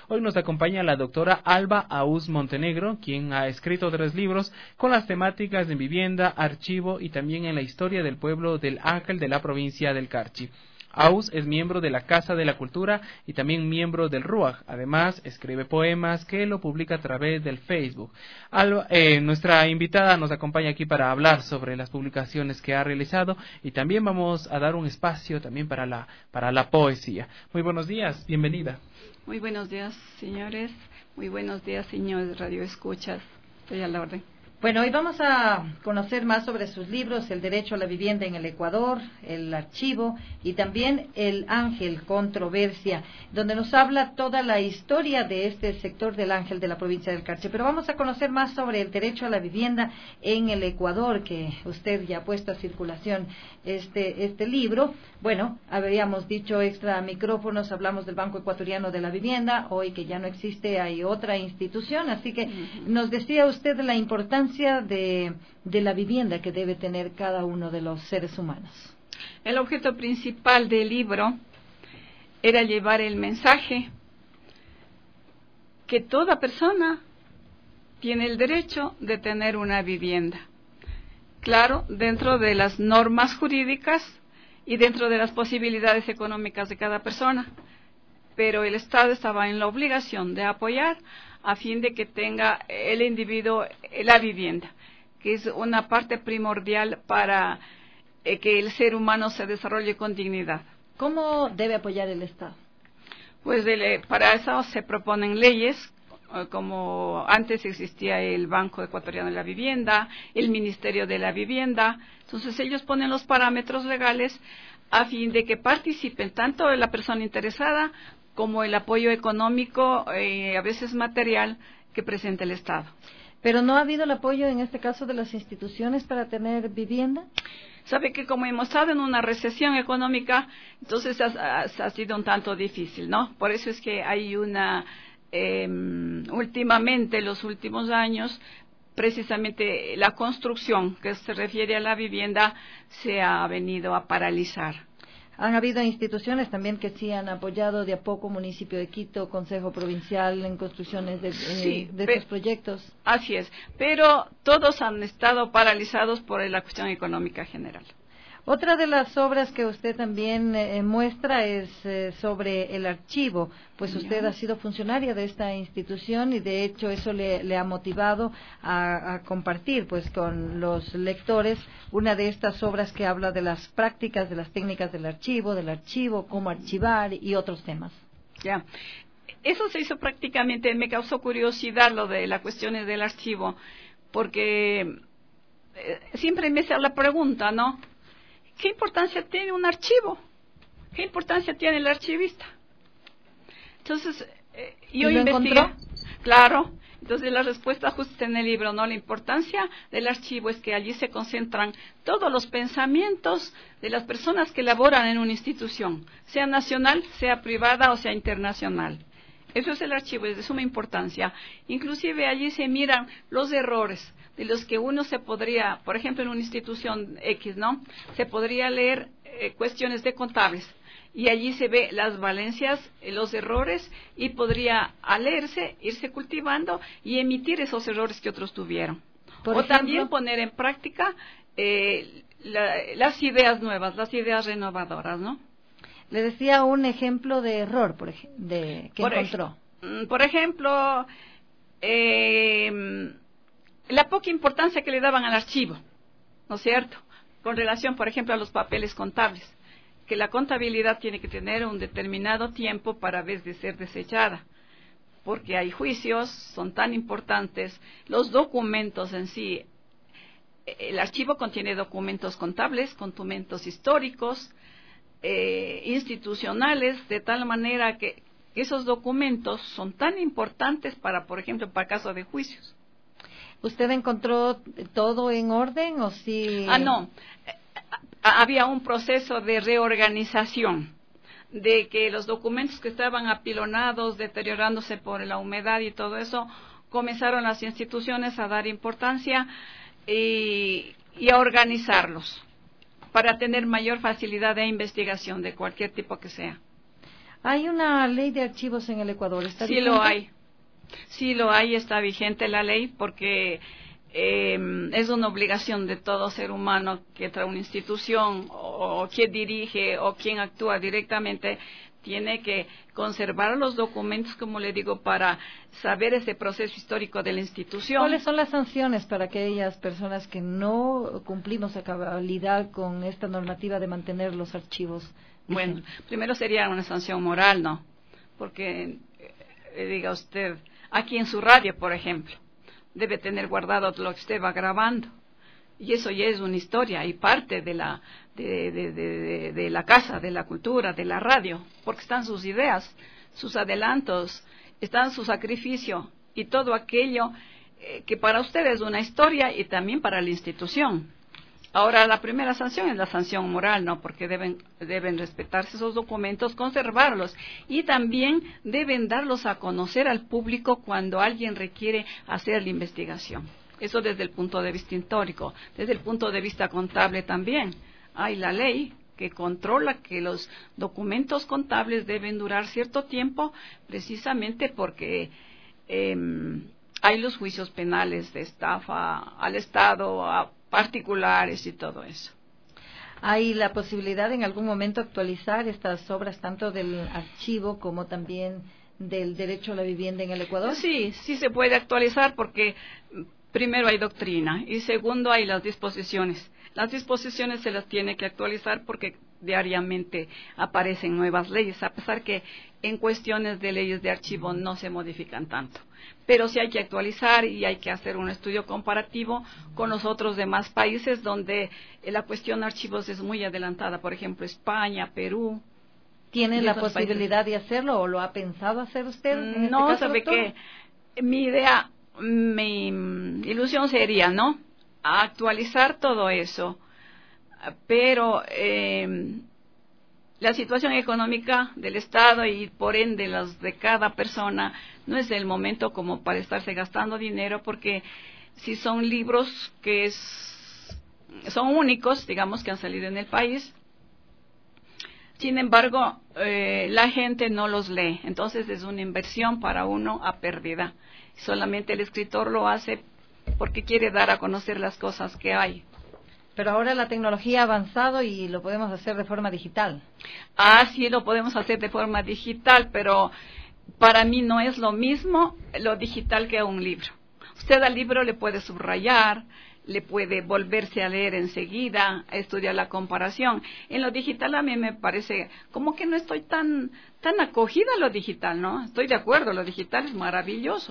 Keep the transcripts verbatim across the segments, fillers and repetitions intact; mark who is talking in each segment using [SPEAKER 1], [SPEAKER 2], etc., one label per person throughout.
[SPEAKER 1] Hoy nos acompaña la doctora Alba Aúz Montenegro, quien ha escrito tres libros con las temáticas de vivienda, archivo y también en la historia del pueblo del Ángel de la provincia del Carchi. Aúz es miembro de la Casa de la Cultura y también miembro del RUAG. Además, escribe poemas que lo publica a través del Facebook. Alba, eh, nuestra invitada nos acompaña aquí para hablar sobre las publicaciones que ha realizado y también vamos a dar un espacio también para la, para la poesía. Muy buenos días, bienvenida.
[SPEAKER 2] Muy buenos días, señores. Muy buenos días, señores Radio Escuchas. Estoy a la orden.
[SPEAKER 3] Bueno, hoy vamos a conocer más sobre sus libros, El derecho a la vivienda en el Ecuador, El archivo y también El Ángel, controversia, donde nos habla toda la historia de este sector del Ángel de la provincia del Carchi. Pero vamos a conocer más sobre el derecho a la vivienda en el Ecuador, que usted ya ha puesto a circulación este, este libro. Bueno, habíamos dicho extra micrófonos, hablamos del Banco Ecuatoriano de la Vivienda, hoy que ya no existe hay otra institución, así que uh-huh. Nos decía usted de la importancia De, de la vivienda que debe tener cada uno de los seres humanos.
[SPEAKER 2] El objeto principal del libro era llevar el mensaje que toda persona tiene el derecho de tener una vivienda. Claro, dentro de las normas jurídicas y dentro de las posibilidades económicas de cada persona, pero el Estado estaba en la obligación de apoyar a fin de que tenga el individuo la vivienda, que es una parte primordial para eh, que el ser humano se desarrolle con dignidad.
[SPEAKER 3] ¿Cómo debe apoyar el Estado?
[SPEAKER 2] Pues de, para eso se proponen leyes, como antes existía el Banco Ecuatoriano de la Vivienda, el Ministerio de la Vivienda. Entonces ellos ponen los parámetros legales a fin de que participen tanto la persona interesada como el apoyo económico, eh, a veces material, que presenta el Estado.
[SPEAKER 3] ¿Pero no ha habido el apoyo en este caso de las instituciones para tener vivienda?
[SPEAKER 2] Sabe que como hemos estado en una recesión económica, entonces ha, ha sido un tanto difícil, ¿no? Por eso es que hay una, eh, últimamente, los últimos años, precisamente la construcción que se refiere a la vivienda se ha venido a paralizar.
[SPEAKER 3] Han habido instituciones también que sí han apoyado de a poco, municipio de Quito, Consejo Provincial, en construcciones de,
[SPEAKER 2] sí,
[SPEAKER 3] eh, de estos proyectos.
[SPEAKER 2] Así es, pero todos han estado paralizados por la cuestión económica general.
[SPEAKER 3] Otra de las obras que usted también eh, muestra es eh, sobre el archivo, pues usted ha sido funcionaria de esta institución y de hecho eso le, le ha motivado a, a compartir pues con los lectores una de estas obras que habla de las prácticas, de las técnicas del archivo, del archivo, cómo archivar y otros temas.
[SPEAKER 2] Ya, eso se hizo prácticamente, me causó curiosidad lo de las cuestiones del archivo, porque eh, siempre me hace la pregunta, ¿no? ¿Qué importancia tiene un archivo? ¿Qué importancia tiene el archivista? Entonces, eh, yo investigué. Claro. Entonces, la respuesta justo en el libro, ¿no? La importancia del archivo es que allí se concentran todos los pensamientos de las personas que laboran en una institución, sea nacional, sea privada o sea internacional. Eso es el archivo, es de suma importancia. Inclusive allí se miran los errores de los que uno se podría, por ejemplo, en una institución X, ¿no? Se podría leer eh, cuestiones de contables y allí se ve las valencias, eh, los errores y podría al leerse, irse cultivando y emitir esos errores que otros tuvieron. Por o ejemplo, también poner en práctica eh, la, las ideas nuevas, las ideas renovadoras, ¿no?
[SPEAKER 3] Le decía un ejemplo de error por ej de que
[SPEAKER 2] por
[SPEAKER 3] encontró.
[SPEAKER 2] Ej por ejemplo, eh, la poca importancia que le daban al archivo, ¿no es cierto? Con relación, por ejemplo, a los papeles contables, que la contabilidad tiene que tener un determinado tiempo para vez de ser desechada, porque hay juicios, son tan importantes, los documentos en sí, el archivo contiene documentos contables, documentos históricos, Eh, institucionales, de tal manera que esos documentos son tan importantes para, por ejemplo, para caso de juicios.
[SPEAKER 3] ¿Usted encontró todo en orden o sí?
[SPEAKER 2] Ah, no. Había un proceso de reorganización, de que los documentos que estaban apilonados, deteriorándose por la humedad y todo eso, comenzaron las instituciones a dar importancia y, y a organizarlos, para tener mayor facilidad de investigación de cualquier tipo que sea.
[SPEAKER 3] Hay una ley de archivos en el Ecuador, ¿está
[SPEAKER 2] Sí
[SPEAKER 3] vigente?
[SPEAKER 2] lo hay, sí lo hay, está vigente la ley porque eh, es una obligación de todo ser humano que entra a una institución o, o quien dirige o quien actúa directamente, tiene que conservar los documentos, como le digo, para saber ese proceso histórico de la institución.
[SPEAKER 3] ¿Cuáles son las sanciones para aquellas personas que no cumplimos a cabalidad con esta normativa de mantener los archivos?
[SPEAKER 2] Bueno, primero sería una sanción moral, ¿no? Porque, eh, diga usted, aquí en su radio, por ejemplo, debe tener guardado lo que usted va grabando. Y eso ya es una historia y parte de la, de, de, de, de, de la casa, de la cultura, de la radio, porque están sus ideas, sus adelantos, están su sacrificio y todo aquello eh, que para usted es una historia y también para la institución. Ahora, la primera sanción es la sanción moral, ¿no? Porque deben, deben respetarse esos documentos, conservarlos y también deben darlos a conocer al público cuando alguien requiere hacer la investigación. Eso desde el punto de vista histórico. Desde el punto de vista contable también. Hay la ley que controla que los documentos contables deben durar cierto tiempo, precisamente porque eh, hay los juicios penales de estafa al Estado, a particulares y todo eso.
[SPEAKER 3] ¿Hay la posibilidad en algún momento actualizar estas obras tanto del archivo como también del derecho a la vivienda en el Ecuador?
[SPEAKER 2] Sí, sí se puede actualizar porque primero hay doctrina y segundo hay las disposiciones. Las disposiciones se las tiene que actualizar porque diariamente aparecen nuevas leyes, a pesar que en cuestiones de leyes de archivo no se modifican tanto. Pero sí hay que actualizar y hay que hacer un estudio comparativo con los otros demás países donde la cuestión de archivos es muy adelantada, por ejemplo, España, Perú.
[SPEAKER 3] ¿Tiene la posibilidad países. de hacerlo o lo ha pensado hacer usted? En este
[SPEAKER 2] no,
[SPEAKER 3] caso,
[SPEAKER 2] sabe
[SPEAKER 3] doctor?
[SPEAKER 2] que mi idea, mi ilusión sería, ¿no? Actualizar todo eso, pero eh, la situación económica del Estado y por ende las de cada persona no es el momento como para estarse gastando dinero, porque si son libros que es, son únicos, digamos, que han salido en el país, sin embargo, eh, la gente no los lee, entonces es una inversión para uno a pérdida. Solamente el escritor lo hace porque quiere dar a conocer las cosas que hay.
[SPEAKER 3] Pero ahora la tecnología ha avanzado y lo podemos hacer de forma digital.
[SPEAKER 2] Ah, sí, lo podemos hacer de forma digital, pero para mí no es lo mismo lo digital que un libro. Usted al libro le puede subrayar, le puede volverse a leer enseguida, a estudiar la comparación. En lo digital a mí me parece como que no estoy tan, tan acogida a lo digital, ¿no? Estoy de acuerdo, lo digital es maravilloso.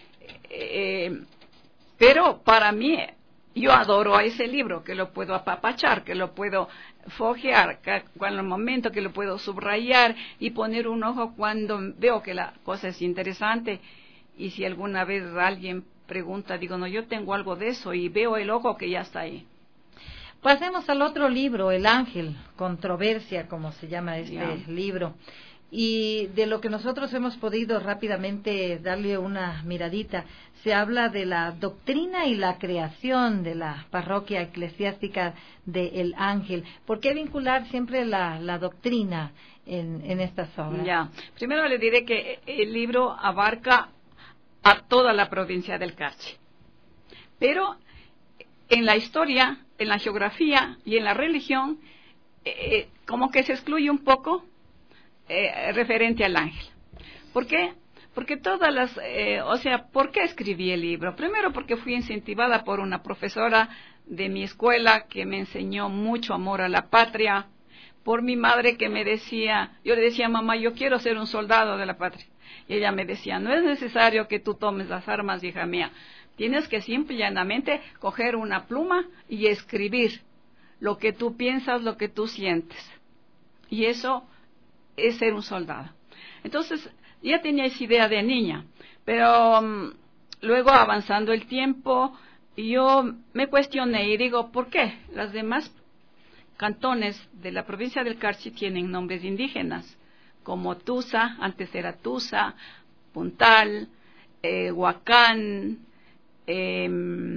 [SPEAKER 2] Eh, pero para mí, yo adoro a ese libro, que lo puedo apapachar, que lo puedo fojear, que en el momento que lo puedo subrayar y poner un ojo cuando veo que la cosa es interesante. Y si alguna vez alguien pregunta, digo, no, yo tengo algo de eso y veo el ojo que ya está ahí.
[SPEAKER 3] Pasemos al otro libro, El Ángel, Controversia, como se llama este yeah. libro. Y de lo que nosotros hemos podido rápidamente darle una miradita, se habla de la doctrina y la creación de la parroquia eclesiástica de El Ángel. ¿Por qué vincular siempre la, la doctrina en, en estas obras?
[SPEAKER 2] Ya, primero le diré que el libro abarca a toda la provincia del Carchi, pero en la historia, en la geografía y en la religión, eh, como que se excluye un poco Eh, referente al ángel. ¿Por qué? Porque todas las, eh, o sea, ¿por qué escribí el libro? Primero porque fui incentivada por una profesora de mi escuela que me enseñó mucho amor a la patria, por mi madre que me decía, yo le decía, mamá, yo quiero ser un soldado de la patria. Y ella me decía, no es necesario que tú tomes las armas, hija mía, tienes que simple y llanamente coger una pluma y escribir lo que tú piensas, lo que tú sientes. Y eso es ser un soldado. Entonces, ya tenía esa idea de niña, pero um, luego avanzando el tiempo, yo me cuestioné y digo, ¿por qué las demás cantones de la provincia del Carchi tienen nombres indígenas? Como Tusa, antes era Tusa, Puntal, eh, Huacán, eh,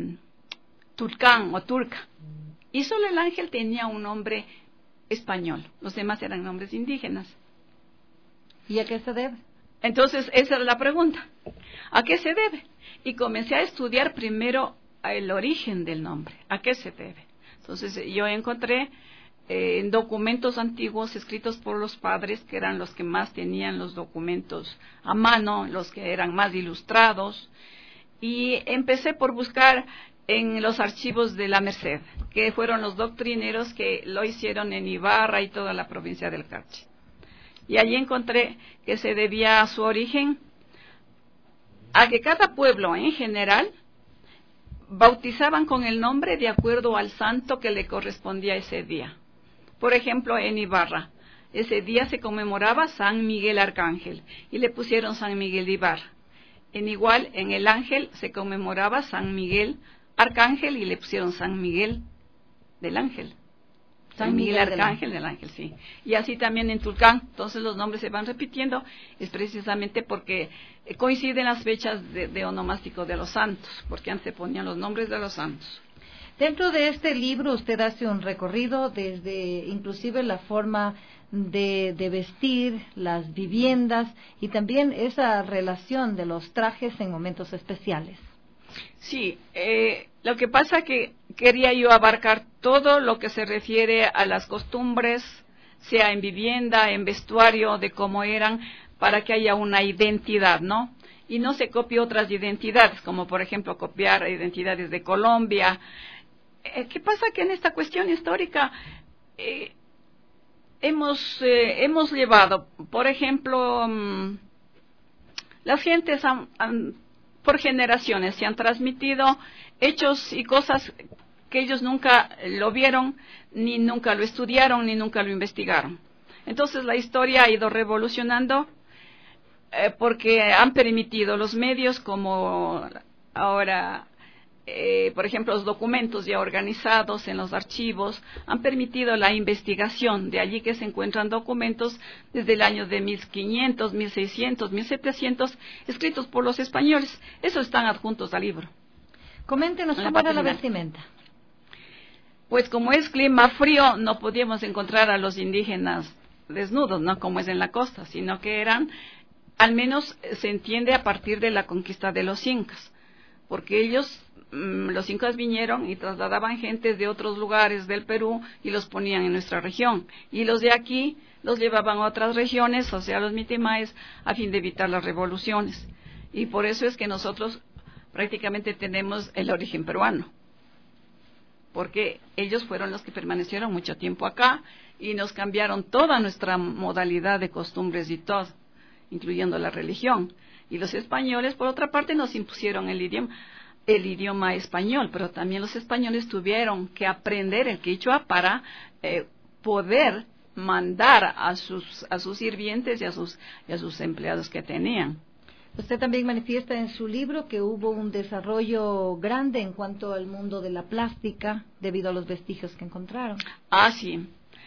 [SPEAKER 2] Tulcán o Turca. Y solo el ángel tenía un nombre español, los demás eran nombres indígenas.
[SPEAKER 3] ¿Y a qué se debe?
[SPEAKER 2] Entonces, esa es la pregunta. ¿A qué se debe? Y comencé a estudiar primero el origen del nombre. ¿A qué se debe? Entonces, yo encontré eh, en documentos antiguos escritos por los padres, que eran los que más tenían los documentos a mano, los que eran más ilustrados, y empecé por buscar en los archivos de la Merced, que fueron los doctrineros que lo hicieron en Ibarra y toda la provincia del Carchi. Y allí encontré que se debía a su origen a que cada pueblo en general bautizaban con el nombre de acuerdo al santo que le correspondía ese día. Por ejemplo, en Ibarra, ese día se conmemoraba San Miguel Arcángel y le pusieron San Miguel de Ibarra. En igual, en el Ángel se conmemoraba San Miguel Arcángel y le pusieron San Miguel del Ángel. San Miguel Arcángel del Ángel, sí. Y así también en Tulcán. Entonces los nombres se van repitiendo, es precisamente porque coinciden las fechas de, de onomástico de los santos, porque antes se ponían los nombres de los santos.
[SPEAKER 3] Dentro de este libro usted hace un recorrido desde inclusive la forma de, de vestir, las viviendas y también esa relación de los trajes en momentos especiales.
[SPEAKER 2] Sí, eh, lo que pasa que quería yo abarcar todo lo que se refiere a las costumbres, sea en vivienda, en vestuario, de cómo eran, para que haya una identidad, ¿no? Y no se copie otras identidades, como por ejemplo copiar identidades de Colombia. Eh, ¿Qué pasa? Que en esta cuestión histórica eh, hemos, eh, hemos llevado, por ejemplo, um, las gentes han, han por generaciones se han transmitido hechos y cosas que ellos nunca lo vieron, ni nunca lo estudiaron, ni nunca lo investigaron. Entonces la historia ha ido revolucionando eh, porque han permitido los medios como ahora, eh, por ejemplo, los documentos ya organizados en los archivos, han permitido la investigación, de allí que se encuentran documentos desde el año de mil quinientos, mil seiscientos, mil setecientos, escritos por los españoles. Esos están adjuntos al libro.
[SPEAKER 3] Coméntenos cómo era la vestimenta.
[SPEAKER 2] Pues como es clima frío, no podíamos encontrar a los indígenas desnudos, no como es en la costa, sino que eran, al menos se entiende a partir de la conquista de los incas, porque ellos, los incas vinieron y trasladaban gentes de otros lugares del Perú y los ponían en nuestra región, y los de aquí los llevaban a otras regiones, o sea, los mitimaes, a fin de evitar las revoluciones. Y por eso es que nosotros prácticamente tenemos el origen peruano, porque ellos fueron los que permanecieron mucho tiempo acá y nos cambiaron toda nuestra modalidad de costumbres y todo, incluyendo la religión. Y los españoles, por otra parte, nos impusieron el idioma, el idioma español, pero también los españoles tuvieron que aprender el quichua para eh, poder mandar a sus a sus sirvientes y a sus y a sus empleados que tenían.
[SPEAKER 3] Usted también manifiesta en su libro que hubo un desarrollo grande en cuanto al mundo de la plástica debido a los vestigios que encontraron.
[SPEAKER 2] Ah, sí.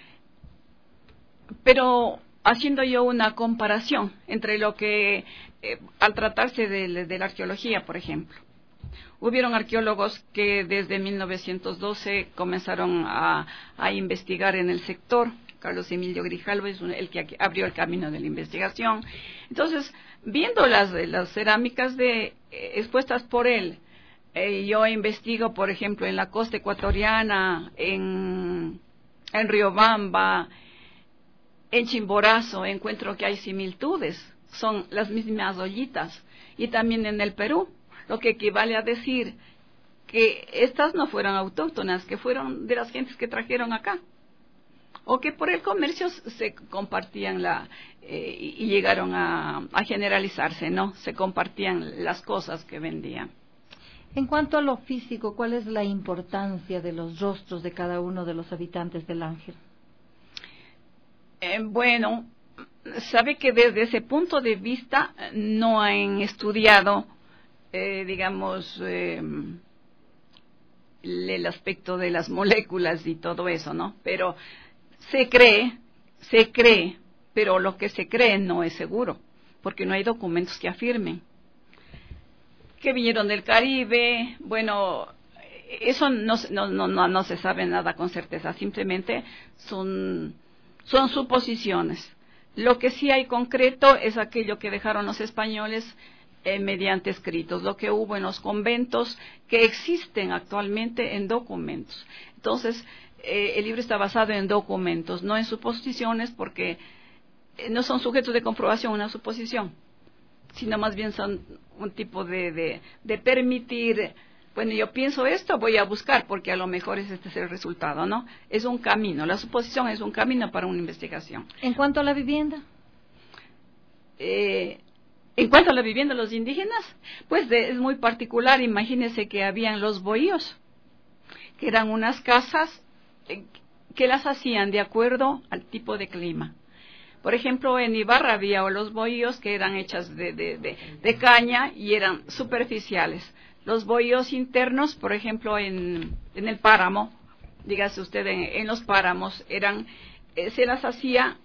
[SPEAKER 2] Pero haciendo yo una comparación entre lo que, eh, al tratarse de, de la arqueología, por ejemplo, hubieron arqueólogos que desde mil novecientos doce comenzaron a, a investigar en el sector. Carlos Emilio Grijalvo es el que abrió el camino de la investigación. Entonces, viendo las, las cerámicas de, eh, expuestas por él, eh, yo investigo, por ejemplo, en la costa ecuatoriana, en, en Riobamba, en Chimborazo, encuentro que hay similitudes, son las mismas ollitas, y también en el Perú, lo que equivale a decir que estas no fueron autóctonas, que fueron de las gentes que trajeron acá, o que por el comercio se compartían la eh, y llegaron a, a generalizarse, ¿no? Se compartían las cosas que vendían.
[SPEAKER 3] En cuanto a lo físico, ¿cuál es la importancia de los rostros de cada uno de los habitantes del Ángel?
[SPEAKER 2] Eh, bueno, sabe que desde ese punto de vista no han estudiado, eh, digamos, eh, el aspecto de las moléculas y todo eso, ¿no? Pero se cree, se cree, pero lo que se cree no es seguro, porque no hay documentos que afirmen que vinieron del Caribe. Bueno, eso no, no, no, no, no se sabe nada con certeza, simplemente son, son suposiciones. Lo que sí hay concreto es aquello que dejaron los españoles eh, mediante escritos, lo que hubo en los conventos que existen actualmente en documentos. Entonces, eh, el libro está basado en documentos, no en suposiciones, porque eh, no son sujetos de comprobación una suposición, sino más bien son un tipo de, de, de permitir, bueno, yo pienso esto, voy a buscar, porque a lo mejor es este es el resultado, ¿no? Es un camino, la suposición es un camino para una investigación.
[SPEAKER 3] En cuanto a la vivienda.
[SPEAKER 2] Eh, en cuanto a la vivienda de los indígenas, pues de, es muy particular. Imagínense que habían los bohíos, que eran unas casas eh, que las hacían de acuerdo al tipo de clima. Por ejemplo, en Ibarra había los bohíos que eran hechas de, de, de, de caña y eran superficiales. Los bohíos internos, por ejemplo, en, en el páramo, dígase usted, en, en los páramos, eran, eh, se las hacía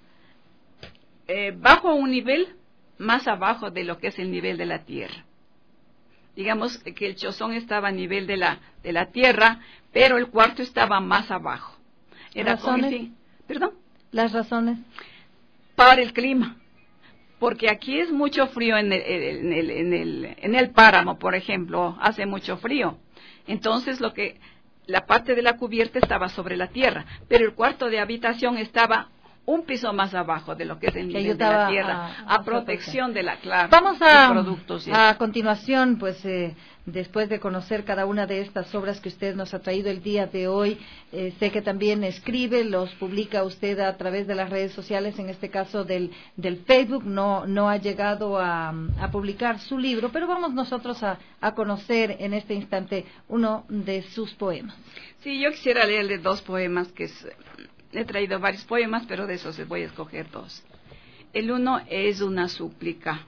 [SPEAKER 2] eh, bajo un nivel más abajo de lo que es el nivel de la tierra. Digamos que el chozón estaba a nivel de la, de la tierra, pero el cuarto estaba más abajo. Era
[SPEAKER 3] ¿Razones?
[SPEAKER 2] Con, ¿Perdón?
[SPEAKER 3] ¿Las razones?
[SPEAKER 2] Para el clima. Porque aquí es mucho frío en el, en, el, en, el, en el páramo, por ejemplo, hace mucho frío. Entonces, lo que la parte de la cubierta estaba sobre la tierra, pero el cuarto de habitación estaba un piso más abajo de lo que es el nivel de la tierra, a, a, a protección de la clase.
[SPEAKER 3] Vamos a,
[SPEAKER 2] productos, ¿sí?
[SPEAKER 3] a continuación, pues eh, después de conocer cada una de estas obras que usted nos ha traído el día de hoy, eh, sé que también escribe, los publica usted a través de las redes sociales, en este caso del, del Facebook, no, no ha llegado a, a publicar su libro, pero vamos nosotros a, a conocer en este instante uno de sus poemas.
[SPEAKER 2] Sí, yo quisiera leerle dos poemas que es... He traído varios poemas, pero de esos voy a escoger dos. El uno es una súplica.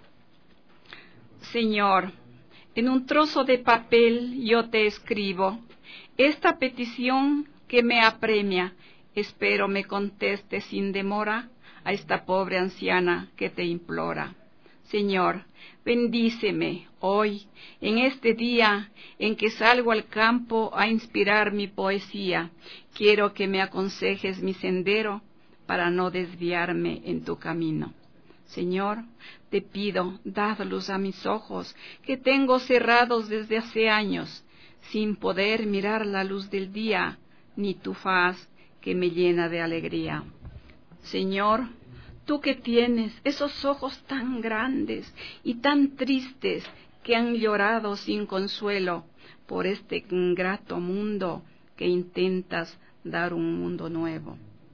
[SPEAKER 2] Señor, en un trozo de papel yo te escribo esta petición que me apremia. Espero me conteste sin demora a esta pobre anciana que te implora. Señor, bendíceme hoy, en este día en que salgo al campo a inspirar mi poesía. Quiero que me aconsejes mi sendero para no desviarme en tu camino. Señor, te pido, dad luz a mis ojos, que tengo cerrados desde hace años, sin poder mirar la luz del día, ni tu faz que me llena de alegría. Señor, tú que tienes esos ojos tan grandes y tan tristes que han llorado sin consuelo por este ingrato mundo que intentas dar un mundo nuevo.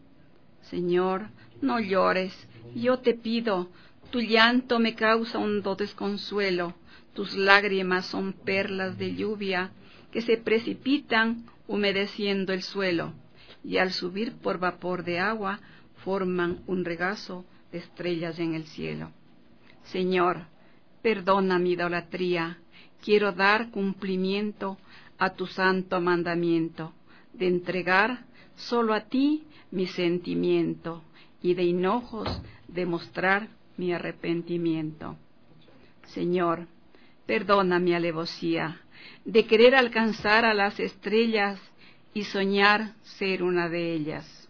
[SPEAKER 2] Señor, no llores, yo te pido, tu llanto me causa hondo desconsuelo, tus lágrimas son perlas de lluvia que se precipitan humedeciendo el suelo y al subir por vapor de agua forman un regazo de estrellas en el cielo. Señor, perdona mi idolatría, quiero dar cumplimiento a tu santo mandamiento, de entregar solo a ti mi sentimiento y de hinojos demostrar mi arrepentimiento. Señor, perdona mi alevosía, de querer alcanzar a las estrellas y soñar ser una de ellas.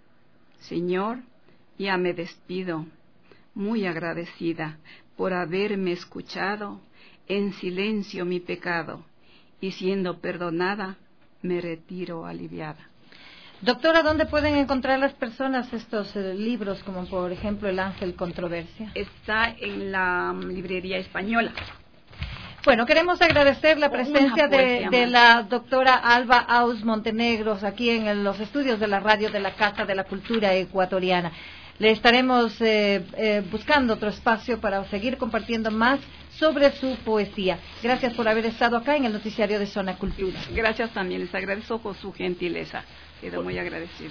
[SPEAKER 2] Señor, ya me despido, muy agradecida por haberme escuchado en silencio mi pecado, y siendo perdonada, me retiro aliviada.
[SPEAKER 3] Doctora, ¿dónde pueden encontrar las personas estos eh, libros, como por ejemplo El Ángel Controversia?
[SPEAKER 2] Está en la um, librería española.
[SPEAKER 3] Bueno, queremos agradecer la presencia de, de la doctora Alba Aús Montenegro aquí en el, los estudios de la radio de la Casa de la Cultura Ecuatoriana. Le estaremos eh, eh, buscando otro espacio para seguir compartiendo más sobre su poesía. Gracias por haber estado acá en el noticiario de Zona Cultura.
[SPEAKER 2] Gracias también, les agradezco por su gentileza. Quedo muy agradecida.